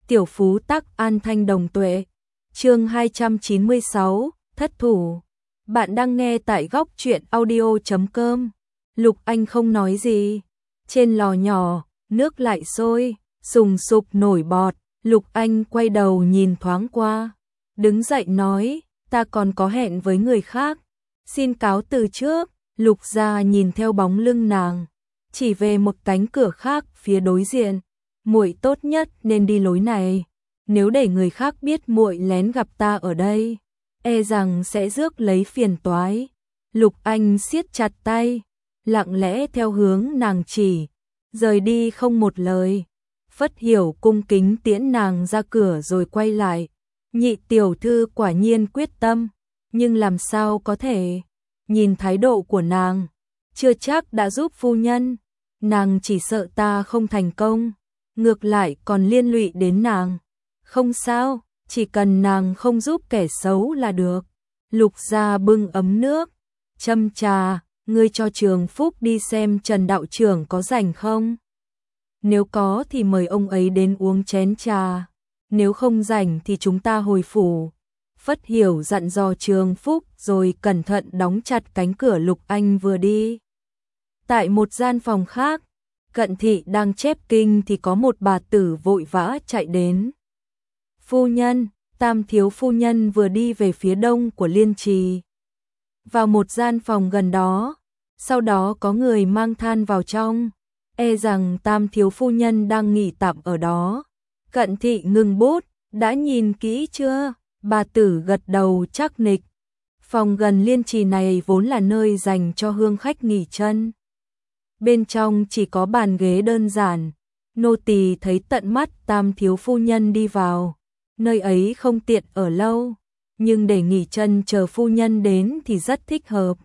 Tiểu phú tắc an thanh đồng tuệ. Chương 296, thất thủ. Bạn đang nghe tại góc truyện audio.com. Lục Anh không nói gì. Trên lò nhỏ, nước lại sôi, sùng sục nổi bọt. Lục Anh quay đầu nhìn thoáng qua, đứng dậy nói, ta còn có hẹn với người khác, xin cáo từ trước. Lục Gia nhìn theo bóng lưng nàng, chỉ về một cánh cửa khác phía đối diện. Muội tốt nhất nên đi lối này, nếu để người khác biết muội lén gặp ta ở đây, e rằng sẽ rước lấy phiền toái. Lục Anh siết chặt tay, lặng lẽ theo hướng nàng chỉ, rời đi không một lời. Phất Hiểu cung kính tiễn nàng ra cửa rồi quay lại. Nhị tiểu thư quả nhiên quyết tâm, nhưng làm sao có thể? Nhìn thái độ của nàng, chưa chắc đã giúp phu nhân. Nàng chỉ sợ ta không thành công, ngược lại còn liên lụy đến nàng. Không sao, chỉ cần nàng không giúp kẻ xấu là được. Lục Gia bưng ấm nước, châm trà, ngươi cho Trường Phúc đi xem Trần đạo trưởng có rảnh không? Nếu có thì mời ông ấy đến uống chén trà, nếu không rảnh thì chúng ta hồi phủ. Phất Hiểu dặn dò Trường Phúc rồi cẩn thận đóng chặt cánh cửa. Lục Anh vừa đi. Tại một gian phòng khác, Cận Thị đang chép kinh thì có một bà tử vội vã chạy đến. Phu nhân, Tam thiếu phu nhân vừa đi về phía đông của Liên Trì, vào một gian phòng gần đó, sau đó có người mang than vào trong, e rằng Tam thiếu phu nhân đang nghỉ tạm ở đó. Cận Thị ngừng bút, đã nhìn kỹ chưa? Bà tử gật đầu chắc nịch. Phòng gần Liên Trì này vốn là nơi dành cho hương khách nghỉ chân. Bên trong chỉ có bàn ghế đơn giản. Nô tỳ thấy tận mắt Tam thiếu phu nhân đi vào. Nơi ấy không tiện ở lâu, nhưng để nghỉ chân chờ phu nhân đến thì rất thích hợp.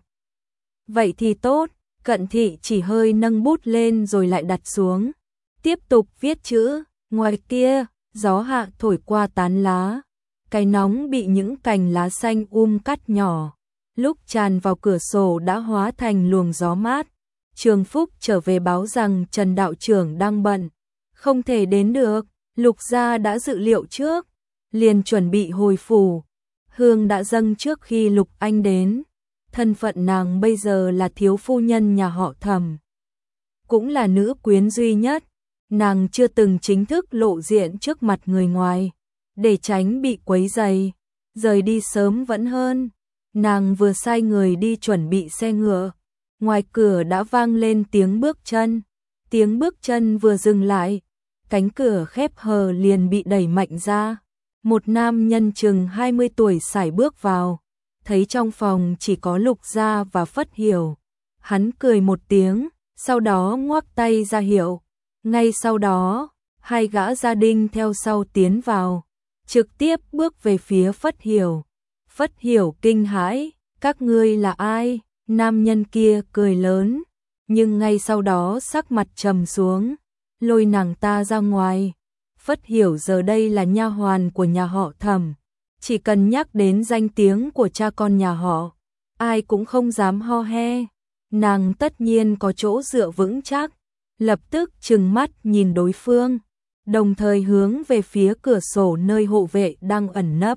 Vậy thì tốt. Cận Thị chỉ hơi nâng bút lên rồi lại đặt xuống, tiếp tục viết chữ. Ngoài kia, gió hạ thổi qua tán lá, cái nóng bị những cành lá xanh cắt nhỏ, lúc tràn vào cửa sổ đã hóa thành luồng gió mát. Trường Phúc trở về báo rằng Trần đạo trưởng đang bận, không thể đến được. Lục Gia đã dự liệu trước, liền chuẩn bị hồi phủ. Hương đã dâng trước khi Lục Anh đến. Thân phận nàng bây giờ là thiếu phu nhân nhà họ Thẩm, cũng là nữ quyến duy nhất. Nàng chưa từng chính thức lộ diện trước mặt người ngoài, để tránh bị quấy rầy. Rời đi sớm vẫn hơn. Nàng vừa sai người đi chuẩn bị xe ngựa, ngoài cửa đã vang lên tiếng bước chân. Tiếng bước chân vừa dừng lại, cánh cửa khép hờ liền bị đẩy mạnh ra. Một nam nhân chừng 20 tuổi sải bước vào, thấy trong phòng chỉ có Lục Gia và Phất Hiểu. Hắn cười một tiếng, sau đó ngoắc tay ra hiệu. Ngay sau đó, hai gã gia đình theo sau tiến vào, trực tiếp bước về phía Phất Hiểu. Phất Hiểu kinh hãi, các ngươi là ai? Nam nhân kia cười lớn, nhưng ngay sau đó sắc mặt trầm xuống, lôi nàng ta ra ngoài. Phất Hiểu giờ đây là nha hoàn của nhà họ Thẩm, chỉ cần nhắc đến danh tiếng của cha con nhà họ, ai cũng không dám ho he. Nàng tất nhiên có chỗ dựa vững chắc, lập tức trừng mắt nhìn đối phương, đồng thời hướng về phía cửa sổ nơi hộ vệ đang ẩn nấp.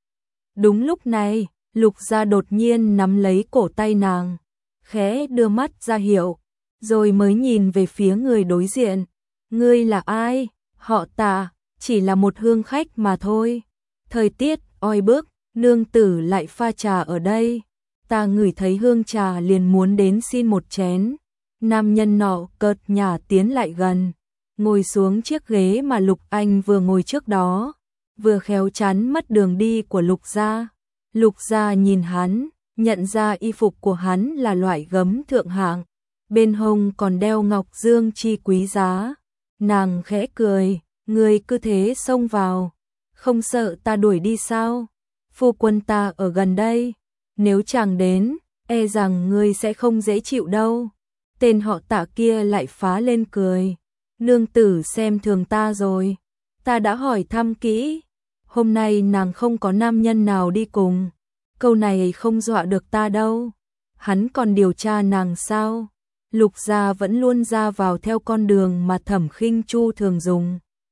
Đúng lúc này, Lục Gia đột nhiên nắm lấy cổ tay nàng, khẽ đưa mắt ra hiệu, rồi mới nhìn về phía người đối diện. Ngươi là ai? Họ Tạ, chỉ là một hương khách mà thôi. Thời tiết oi bức, nương tử lại pha trà ở đây. Ta ngửi thấy hương trà liền muốn đến xin một chén. Nam nhân nọ cợt nhả tiến lại gần, ngồi xuống chiếc ghế mà Lục Anh vừa ngồi trước đó, vừa khéo chắn mất đường đi của Lục Gia. Lục Gia nhìn hắn, nhận ra y phục của hắn là loại gấm thượng hạng, bên hông còn đeo ngọc dương chi quý giá. Nàng khẽ cười, ngươi cứ thế xông vào, không sợ ta đuổi đi sao? Phu quân ta ở gần đây, nếu chàng đến, e rằng ngươi sẽ không dễ chịu đâu. Tên họ Tạ kia lại phá lên cười, nương tử xem thường ta rồi, ta đã hỏi thăm kỹ, hôm nay nàng không có nam nhân nào đi cùng, câu này không dọa được ta đâu. Hắn còn điều tra nàng sao? Lục Gia vẫn luôn ra vào theo con đường mà Thẩm Khinh Chu thường dùng.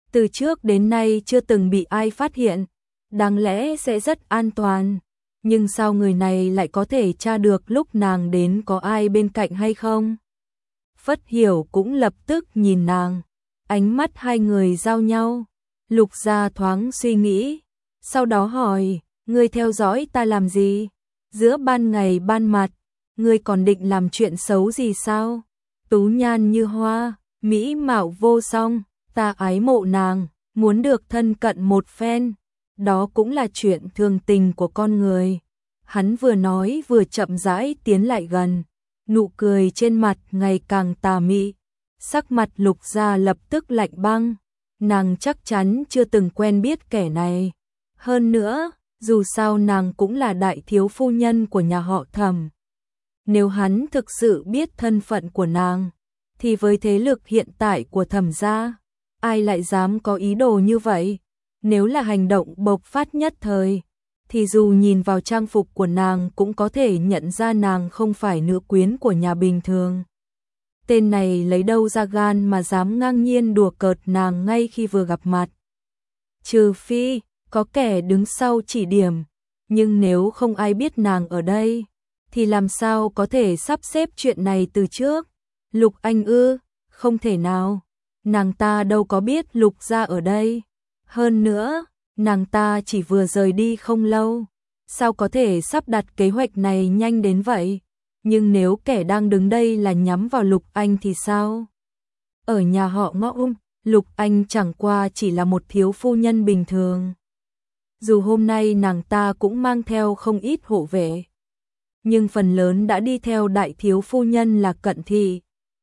từ trước đến nay chưa từng bị ai phát hiện, đáng lẽ sẽ rất an toàn. Nhưng sao người này lại có thể tra được lúc nàng đến có ai bên cạnh hay không? Phất Hiểu cũng lập tức nhìn nàng, ánh mắt hai người giao nhau. Lục Gia thoáng suy nghĩ, sau đó hỏi, ngươi theo dõi ta làm gì? Giữa ban ngày ban mặt, ngươi còn định làm chuyện xấu gì sao? Tú nhan như hoa, mỹ mạo vô song, ta ái mộ nàng, muốn được thân cận một phen, đó cũng là chuyện thường tình của con người. Hắn vừa nói vừa chậm rãi tiến lại gần, nụ cười trên mặt ngày càng tà mị. Sắc mặt Lục Gia lập tức lạnh băng, nàng chắc chắn chưa từng quen biết kẻ này. Hơn nữa, dù sao nàng cũng là đại thiếu phu nhân của nhà họ Thẩm. Nếu hắn thực sự biết thân phận của nàng, thì với thế lực hiện tại của Thẩm gia, ai lại dám có ý đồ như vậy? Nếu là hành động bộc phát nhất thời, thì dù nhìn vào trang phục của nàng cũng có thể nhận ra nàng không phải nữ quyến của nhà bình thường. Tên này lấy đâu ra gan mà dám ngang nhiên đùa cợt nàng ngay khi vừa gặp mặt. Trừ phi, có kẻ đứng sau chỉ điểm, nhưng nếu không ai biết nàng ở đây, thì làm sao có thể sắp xếp chuyện này từ trước? Lục Anh ư? Không thể nào, nàng ta đâu có biết Lục Gia ở đây. Hơn nữa, nàng ta chỉ vừa rời đi không lâu, sao có thể sắp đặt kế hoạch này nhanh đến vậy? Nhưng nếu kẻ đang đứng đây là nhắm vào Lục Anh thì sao? Ở nhà họ Ngõ Lục Anh chẳng qua chỉ là một thiếu phu nhân bình thường. Dù hôm nay nàng ta cũng mang theo không ít hộ vệ, nhưng phần lớn đã đi theo đại thiếu phu nhân là Cận Thị.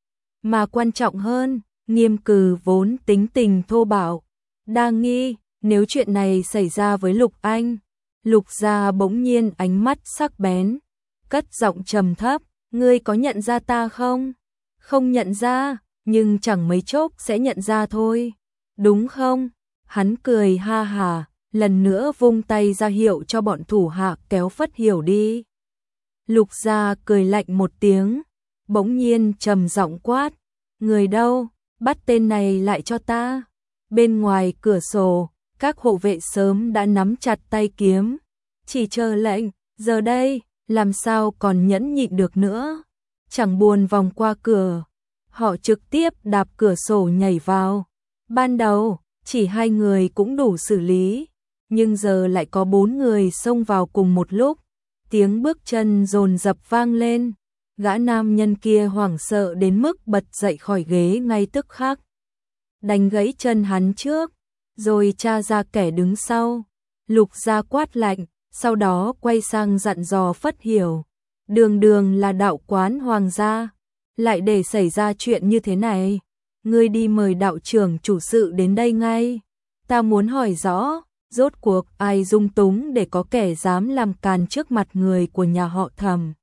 Mà quan trọng hơn, Nghiêm Cừ vốn tính tình thô bạo, đa nghi, nếu chuyện này xảy ra với Lục Anh, Lục Gia bỗng nhiên ánh mắt sắc bén, cất giọng trầm thấp, ngươi có nhận ra ta không? Không nhận ra, nhưng chẳng mấy chốc sẽ nhận ra thôi, đúng không? Hắn cười ha hả, lần nữa vung tay ra hiệu cho bọn thủ hạ kéo Phất Hiểu đi. Lục Gia cười lạnh một tiếng, bỗng nhiên trầm giọng quát, người đâu, bắt tên này lại cho ta. Bên ngoài cửa sổ, các hộ vệ sớm đã nắm chặt tay kiếm, chỉ chờ lệnh, giờ đây, làm sao còn nhẫn nhịn được nữa. Chẳng buồn vòng qua cửa, họ trực tiếp đạp cửa sổ nhảy vào. Ban đầu, chỉ 2 người cũng đủ xử lý, nhưng giờ lại có 4 người xông vào cùng một lúc. Tiếng bước chân dồn dập vang lên, gã nam nhân kia hoảng sợ đến mức bật dậy khỏi ghế ngay tức khắc. Đánh gãy chân hắn trước, rồi tra ra kẻ đứng sau. Lục Gia quát lạnh, sau đó quay sang dặn dò Phất Hiểu. Đường đường là đạo quán hoàng gia, lại để xảy ra chuyện như thế này. Ngươi đi mời đạo trưởng chủ sự đến đây ngay. Ta muốn hỏi rõ, rốt cuộc ai dung túng để có kẻ dám làm càn trước mặt người của nhà họ Thẩm.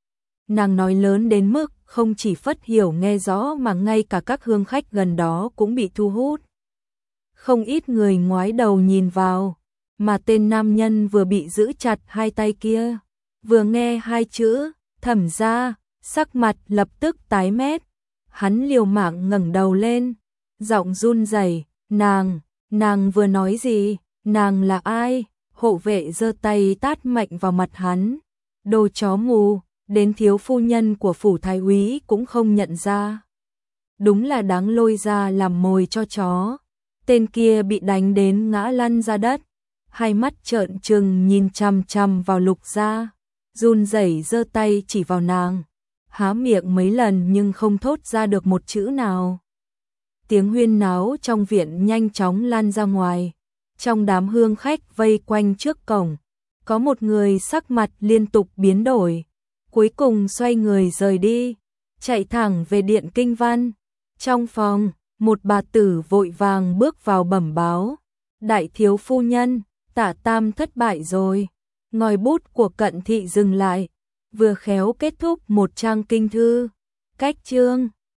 Nàng nói lớn đến mức không chỉ Phất Hiểu nghe rõ mà ngay cả các hương khách gần đó cũng bị thu hút. Không ít người ngoái đầu nhìn vào, mà tên nam nhân vừa bị giữ chặt 2 tay kia, vừa nghe 2 chữ Thẩm gia, sắc mặt lập tức tái mét. Hắn liều mạng ngẩng đầu lên, giọng run rẩy, nàng vừa nói gì? Nàng là ai? Hộ vệ giơ tay tát mạnh vào mặt hắn. Đồ chó mù, đến thiếu phu nhân của phủ thái úy cũng không nhận ra. Đúng là đáng lôi ra làm mồi cho chó. Tên kia bị đánh đến ngã lăn ra đất, 2 mắt trợn trừng nhìn chằm chằm vào Lục Gia, run rẩy giơ tay chỉ vào nàng, há miệng mấy lần nhưng không thốt ra được một chữ nào. Tiếng huyên náo trong viện nhanh chóng lan ra ngoài. Trong đám hương khách vây quanh trước cổng, có một người sắc mặt liên tục biến đổi, cuối cùng xoay người rời đi, chạy thẳng về điện kinh văn. Trong phòng, một bà tử vội vàng bước vào bẩm báo, đại thiếu phu nhân, Tả Tam thất bại rồi. Ngòi bút của Cận Thị dừng lại, vừa khéo kết thúc một trang kinh thư. Cách chương